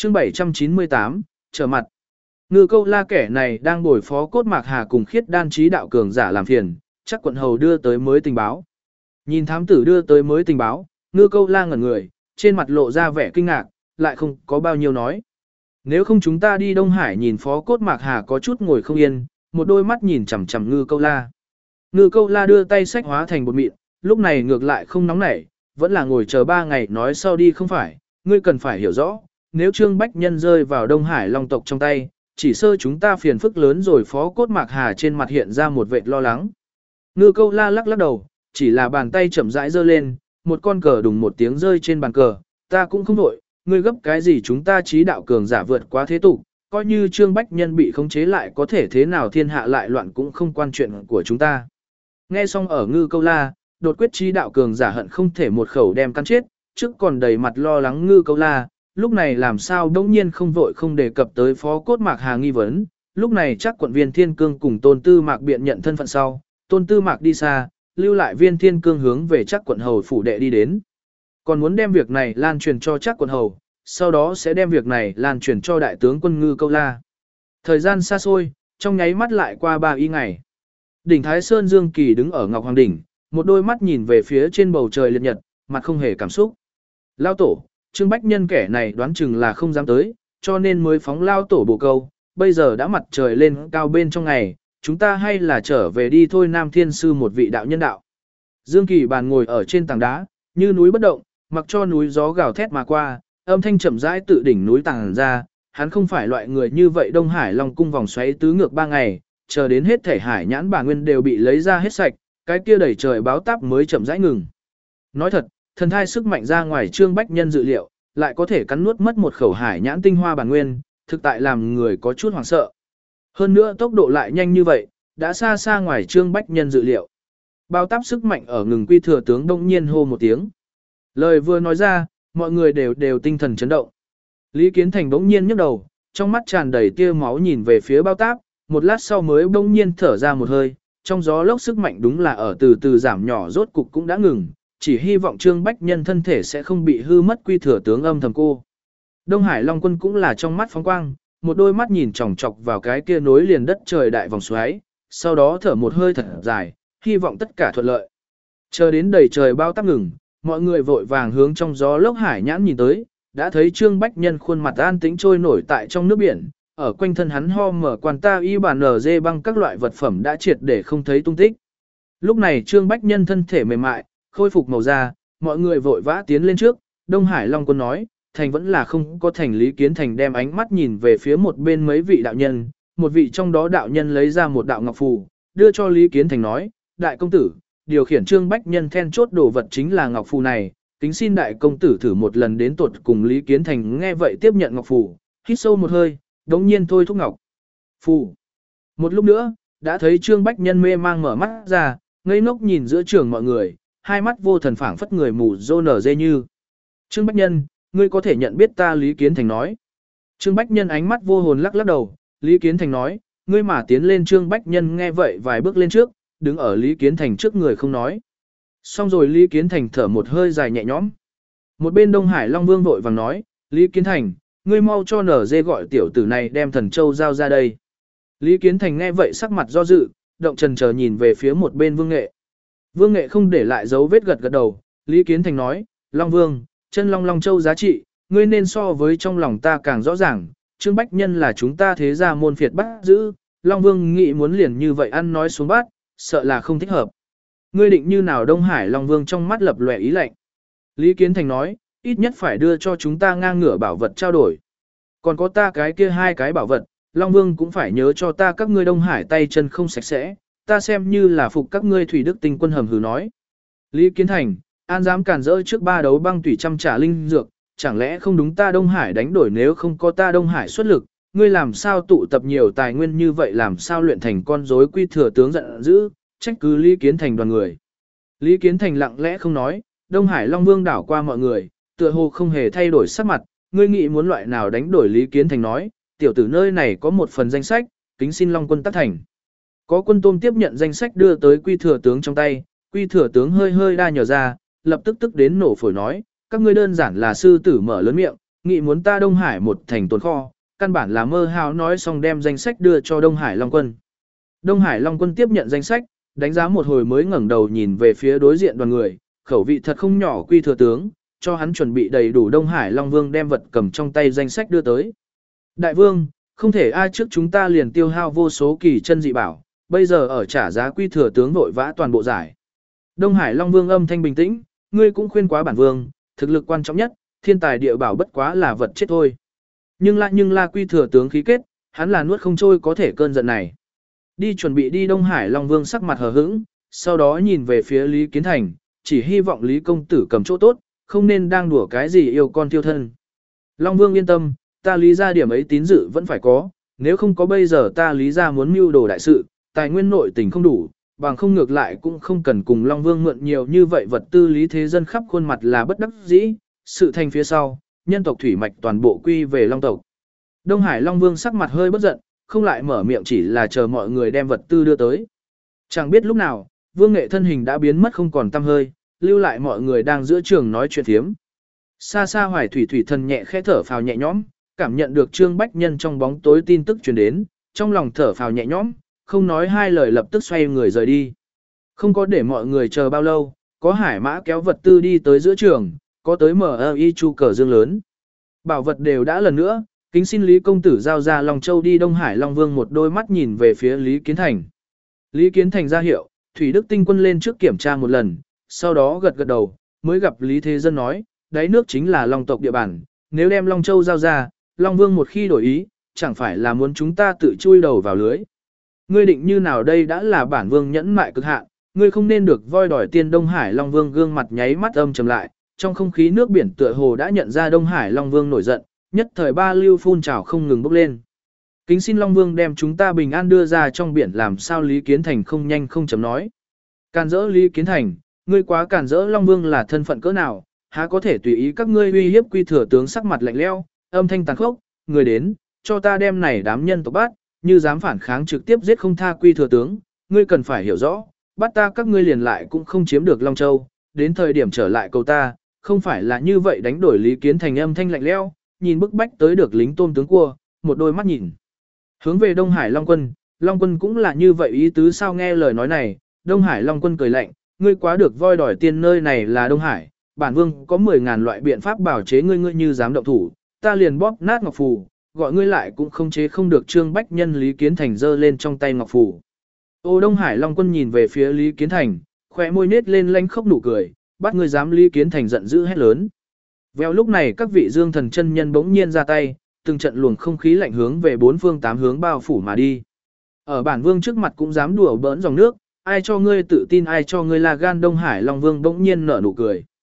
chương 798, trở mặt. Ngư Câu La kẻ này đang bồi phó Cốt Mạc Hà cùng Khiết Đan trí đạo cường giả làm phiền, chắc quận hầu đưa tới mới tình báo. Nhìn thám tử đưa tới mới tình báo, Ngư Câu La ngẩn người, trên mặt lộ ra vẻ kinh ngạc, lại không có bao nhiêu nói. Nếu không chúng ta đi Đông Hải nhìn phó Cốt Mạc Hà có chút ngồi không yên, một đôi mắt nhìn chằm chằm Ngư Câu La. Ngư Câu La đưa tay sách hóa thành bột mịn, lúc này ngược lại không nóng nảy, vẫn là ngồi chờ 3 ngày nói sau đi không phải, ngươi cần phải hiểu rõ, nếu Trương Bách Nhân rơi vào Đông Hải Long tộc trong tay, chỉ sơ chúng ta phiền phức lớn rồi. Phó Cốt Mạc Hà trên mặt hiện ra một vệt lo lắng. Ngư Câu La lắc lắc đầu, chỉ là bàn tay chậm rãi giơ lên, một con cờ đùng một tiếng rơi trên bàn cờ, ta cũng không đổi, ngươi gấp cái gì, chúng ta trí đạo cường giả vượt quá thế tục, coi như Trương Bách Nhân bị khống chế lại có thể thế nào, thiên hạ lại loạn cũng không quan chuyện của chúng ta. Nghe xong ở Ngư Câu La, đột quyết trí đạo cường giả hận không thể một khẩu đem cắn chết, trước còn đầy mặt lo lắng Ngư Câu La, lúc này làm sao đống nhiên không vội không đề cập tới phó Cốt Mạc Hà nghi vấn, lúc này chắc quận Viên Thiên Cương cùng Tôn Tư Mạc biện nhận thân phận sau, Tôn Tư Mạc đi xa, lưu lại Viên Thiên Cương hướng về chắc quận hầu phủ đệ đi đến. Còn muốn đem việc này lan truyền cho chắc quận hầu, sau đó sẽ đem việc này lan truyền cho đại tướng quân Ngư Câu La. Thời gian xa xôi, trong nháy mắt lại qua 3 y ngày. Đỉnh Thái Sơn Dương Kỳ đứng ở Ngọc Hoàng Đỉnh, một đôi mắt nhìn về phía trên bầu trời liệt nhật, mặt không hề cảm xúc. Lao tổ, Trương Bách Nhân kẻ này đoán chừng là không dám tới, cho nên mới phóng Lao tổ bổ câu, bây giờ đã mặt trời lên cao bên trong ngày, chúng ta hay là trở về đi thôi. Nam Thiên Sư một vị đạo nhân đạo. Dương Kỳ bàn ngồi ở trên tảng đá, như núi bất động, mặc cho núi gió gào thét mà qua, âm thanh chậm rãi tự đỉnh núi tàng ra, hắn không phải loại người như vậy. Đông Hải Long cung vòng xoáy tứ ngược 3 ngày, chờ đến hết thể hải nhãn bà nguyên đều bị lấy ra hết sạch, cái kia đẩy trời báo táp mới chậm rãi ngừng. Nói thật, thần thai sức mạnh ra ngoài Trương Bách Nhân dự liệu, lại có thể cắn nuốt mất một khẩu hải nhãn tinh hoa bản nguyên, thực tại làm người có chút hoảng sợ. Hơn nữa tốc độ lại nhanh như vậy, đã xa xa ngoài Trương Bách Nhân dự liệu. Bao táp sức mạnh ở ngừng quy thừa tướng đông nhiên hô một tiếng. Lời vừa nói ra, mọi người đều tinh thần chấn động. Lý Kiến Thành bỗng nhiên nhấc đầu, trong mắt tràn đầy tia máu nhìn về phía bao táp, một lát sau mới bỗng nhiên thở ra một hơi, trong gió lốc sức mạnh đúng là ở từ từ giảm nhỏ, rốt cục cũng đã ngừng, chỉ hy vọng Trương Bách Nhân thân thể sẽ không bị hư mất. Quy thừa tướng âm thầm cô. Đông Hải Long quân cũng là trong mắt phóng quang, một đôi mắt nhìn chòng chọc vào cái kia nối liền đất trời đại vòng xoáy, sau đó thở một hơi thật dài, hy vọng tất cả thuận lợi. Chờ đến đầy trời bao táp ngừng, mọi người vội vàng hướng trong gió lốc hải nhãn nhìn tới, đã thấy Trương Bách Nhân khuôn mặt an tĩnh trôi nổi tại trong nước biển, ở quanh thân hắn ho mở quan ta y bản nở dê băng các loại vật phẩm đã triệt để không thấy tung tích. Lúc này Trương Bách Nhân thân thể mềm mại, khôi phục màu da, mọi người vội vã tiến lên trước. Đông Hải Long quân nói, thành vẫn là không có thành. Lý Kiến Thành đem ánh mắt nhìn về phía một bên mấy vị đạo nhân, một vị trong đó đạo nhân lấy ra một đạo ngọc phù, đưa cho Lý Kiến Thành nói, đại công tử, điều khiển Trương Bách Nhân then chốt đồ vật chính là ngọc phù này, kính xin đại công tử thử một lần đến tuột cùng. Lý Kiến Thành nghe vậy tiếp nhận ngọc phù, hít sâu một hơi, đống nhiên thôi thúc ngọc phù. Một lúc nữa, đã thấy Trương Bách Nhân mê mang mở mắt ra, ngây ngốc nhìn giữa trường mọi người, hai mắt vô thần phảng phất người mù rô nở dê như. Trương Bách Nhân, ngươi có thể nhận biết ta? Lý Kiến Thành nói. Trương Bách Nhân ánh mắt vô hồn lắc lắc đầu. Lý Kiến Thành nói, ngươi mà tiến lên. Trương Bách Nhân nghe vậy vài bước lên trước, đứng ở Lý Kiến Thành trước người không nói. Xong rồi Lý Kiến Thành thở một hơi dài nhẹ nhõm. Một bên Đông Hải Long Vương vội vàng nói, Lý Kiến Thành, ngươi mau cho nở dê gọi tiểu tử này đem thần châu giao ra đây. Lý Kiến Thành nghe vậy sắc mặt do dự, động trần chờ nhìn về phía một bên Vương Nghệ. Vương Nghệ không để lại dấu vết gật gật đầu. Lý Kiến Thành nói, Long Vương, chân long long châu giá trị, ngươi nên so với trong lòng ta càng rõ ràng. Trương Bách Nhân là chúng ta thế gia môn phiệt bắt giữ, Long Vương nghĩ muốn liền như vậy ăn nói xuống bát, sợ là không thích hợp. Ngươi định như nào? Đông Hải Long Vương trong mắt lập lòe ý lạnh. Lý Kiến Thành nói, ít nhất phải đưa cho chúng ta ngang ngửa bảo vật trao đổi. Còn có ta cái kia 2 cái bảo vật, Long Vương cũng phải nhớ cho ta. Các ngươi Đông Hải tay chân không sạch sẽ, ta xem như là phục các ngươi. Thủy Đức Tinh Quân hầm hừ nói. Lý Kiến Thành, an dám cản rỡ trước 3 đấu băng tủy trăm trả linh dược, chẳng lẽ không đúng ta Đông Hải đánh đổi? Nếu không có ta Đông Hải xuất lực, ngươi làm sao tụ tập nhiều tài nguyên như vậy, làm sao luyện thành con rối? Quy thừa tướng giận dữ, trách cứ Lý Kiến Thành đoàn người. Lý Kiến Thành lặng lẽ không nói. Đông Hải Long Vương đảo qua mọi người, tựa hồ không hề thay đổi sắc mặt. Ngươi nghĩ muốn loại nào đánh đổi? Lý Kiến Thành nói, tiểu tử nơi này có một phần danh sách, kính xin Long quân tác thành. Có quân tôm tiếp nhận danh sách đưa tới Quy thừa tướng trong tay. Quy thừa tướng hơi hơi đa nhờ ra, lập tức tức đến nổ phổi nói, các ngươi đơn giản là sư tử mở lớn miệng, nghĩ muốn ta Đông Hải một thành tồn kho, căn bản là mơ hào nói xong đem danh sách đưa cho Đông Hải Long Quân. Đông Hải Long Quân tiếp nhận danh sách, đánh giá một hồi mới ngẩng đầu nhìn về phía đối diện đoàn người, khẩu vị thật không nhỏ Quy thừa tướng, cho hắn chuẩn bị đầy đủ. Đông Hải Long Vương đem vật cầm trong tay danh sách đưa tới. Đại vương, không thể ai trước chúng ta liền tiêu hao vô số kỳ chân dị bảo, bây giờ ở trả giá Quy thừa tướng vội vã toàn bộ giải. Đông Hải Long Vương âm thanh bình tĩnh, ngươi cũng khuyên quá bản vương, thực lực quan trọng nhất, thiên tài địa bảo bất quá là vật chết thôi. Nhưng là Quy thừa tướng khí kết, hắn là nuốt không trôi có thể cơn giận này. Đi chuẩn bị đi. Đông Hải Long Vương sắc mặt hờ hững, sau đó nhìn về phía Lý Kiến Thành, chỉ hy vọng Lý công tử cầm chỗ tốt, không nên đang đùa cái gì yêu con tiêu thân. Long Vương yên tâm, ta Lý ra điểm ấy tín dự vẫn phải có, nếu không có bây giờ ta Lý ra muốn mưu đồ đại sự, tài nguyên nội tình không đủ, bằng không ngược lại cũng không cần cùng Long Vương mượn nhiều như vậy vật tư. Lý thế dân khắp khuôn mặt là bất đắc dĩ, sự thành phía sau, nhân tộc thủy mạch toàn bộ quy về Long tộc. Đông Hải Long Vương sắc mặt hơi bất giận, không lại mở miệng, chỉ là chờ mọi người đem vật tư đưa tới. Chẳng biết lúc nào, Vương Nghệ thân hình đã biến mất không còn tăm hơi, lưu lại mọi người đang giữa trường nói chuyện phiếm. Xa xa Hoài Thủy thủy thần nhẹ khẽ thở phào nhẹ nhõm, cảm nhận được Trương Bách Nhân trong bóng tối tin tức truyền đến, trong lòng thở phào nhẹ nhõm, không nói hai lời lập tức xoay người rời đi. Không có để mọi người chờ bao lâu, có hải mã kéo vật tư đi tới giữa trường, có tới MI chu cờ dương lớn. Bảo vật đều đã lần nữa, kính xin Lý công tử giao ra Long Châu đi. Đông Hải Long Vương một đôi mắt nhìn về phía Lý Kiến Thành. Lý Kiến Thành ra hiệu, Thủy Đức tinh quân lên trước kiểm tra một lần, sau đó gật gật đầu, mới gặp Lý Thế Dân nói, đáy nước chính là Long tộc địa bàn, nếu đem Long Châu giao ra, Long Vương một khi đổi ý, chẳng phải là muốn chúng ta tự chui đầu vào lưới. Ngươi định như nào đây? Đã là bản vương nhẫn mại cực hạn, ngươi không nên được voi đòi tiền. Đông Hải Long Vương gương mặt nháy mắt âm trầm lại, trong không khí nước biển tựa hồ đã nhận ra Đông Hải Long Vương nổi giận, nhất thời ba lưu phun trào không ngừng bốc lên. Kính xin Long Vương đem chúng ta bình an đưa ra trong biển. Làm sao? Lý Kiến Thành không nhanh không chậm nói. Càn rỡ Lý Kiến Thành, ngươi quá càn rỡ. Long Vương là thân phận cỡ nào, há có thể tùy ý các ngươi uy hiếp Quy thừa tướng? Sắc mặt lạnh lẽo, âm thanh tàn khốc, người đến, cho ta đem này đám nhân tộc bắt, như dám phản kháng trực tiếp giết không tha. Quy thừa tướng, ngươi cần phải hiểu rõ, bắt ta các ngươi liền lại cũng không chiếm được Long Châu, đến thời điểm trở lại cầu ta, không phải là như vậy đánh đổi. Lý Kiến Thành âm thanh lạnh lẽo, nhìn bức bách tới được lính tôm tướng cua, một đôi mắt nhìn hướng về Đông Hải Long Quân. Long Quân cũng là như vậy ý tứ sao? Nghe lời nói này, Đông Hải Long Quân cười lạnh, ngươi quá được voi đòi tiền. Nơi này là Đông Hải, bản vương có 10.000 loại biện pháp bảo chế ngươi, ngươi như dám động thủ, ta liền bóp nát ngọc phù, gọi ngươi lại cũng không chế không được. Trương Bách Nhân Lý Kiến Thành giơ lên trong tay ngọc phù. Ô Đông Hải Long Quân nhìn về phía Lý Kiến Thành, khóe môi nết lên lanh khốc nụ cười, bắt ngươi dám? Lý Kiến Thành giận dữ hét lớn. Vào lúc này các vị dương thần chân nhân bỗng nhiên ra tay, từng trận luồng không khí lạnh hướng về bốn phương tám hướng bao phủ mà đi. Ở bản vương trước mặt cũng dám đùa bỡn dòng nước, ai cho ngươi tự tin, ai cho ngươi là gan? Đông Hải Long Vương bỗng nhiên nở nụ cười.